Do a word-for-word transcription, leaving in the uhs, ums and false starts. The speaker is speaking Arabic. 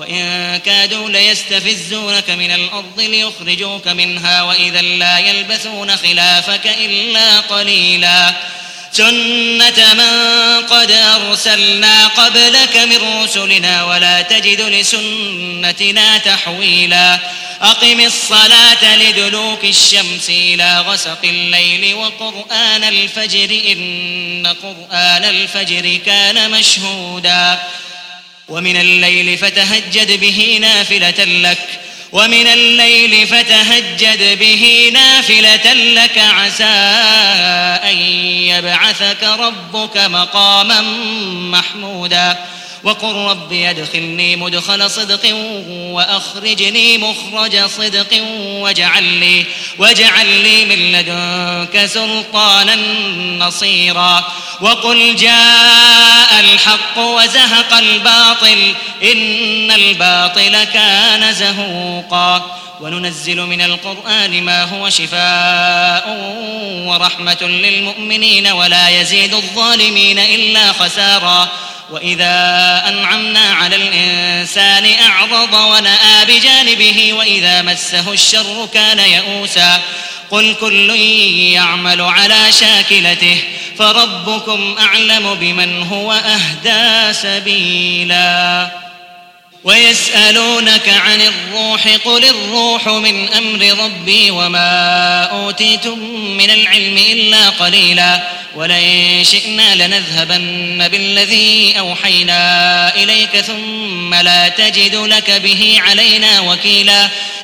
وإن كادوا ليستفزونك من الأرض ليخرجوك منها وإذا لا يلبثون خلافك إلا قليلا سنة من قد أرسلنا قبلك من رسلنا ولا تجد لسنتنا تحويلا أقم الصلاة لدلوك الشمس إلى غسق الليل وقرآن الفجر إن قرآن الفجر كان مشهودا ومن الليل فتهجد به نافلة لك ومن الليل فتهجد به نافلة لك عسى أن يبعثك ربك مقاما محمودا وقل رب أدخلني مدخل صدق وأخرجني مخرج صدق واجعل لي, واجعل لي من لدنك سلطانا نصيرا وقل جاء الحق وزهق الباطل إن الباطل كان زهوقا وننزل من القرآن ما هو شفاء ورحمة للمؤمنين ولا يزيد الظالمين إلا خسارا وإذا أنعمنا على الإنسان أعرض ونأى بجانبه وإذا مسه الشر كان يئوسا قل كل يعمل على شاكلته فربكم أعلم بمن هو أهدى سبيلا ويسألونك عن الروح قل الروح من أمر ربي وما أوتيتم من العلم إلا قليلا ولئن شئنا لنذهبن بالذي أوحينا إليك ثم لا تجد لك به علينا وكيلا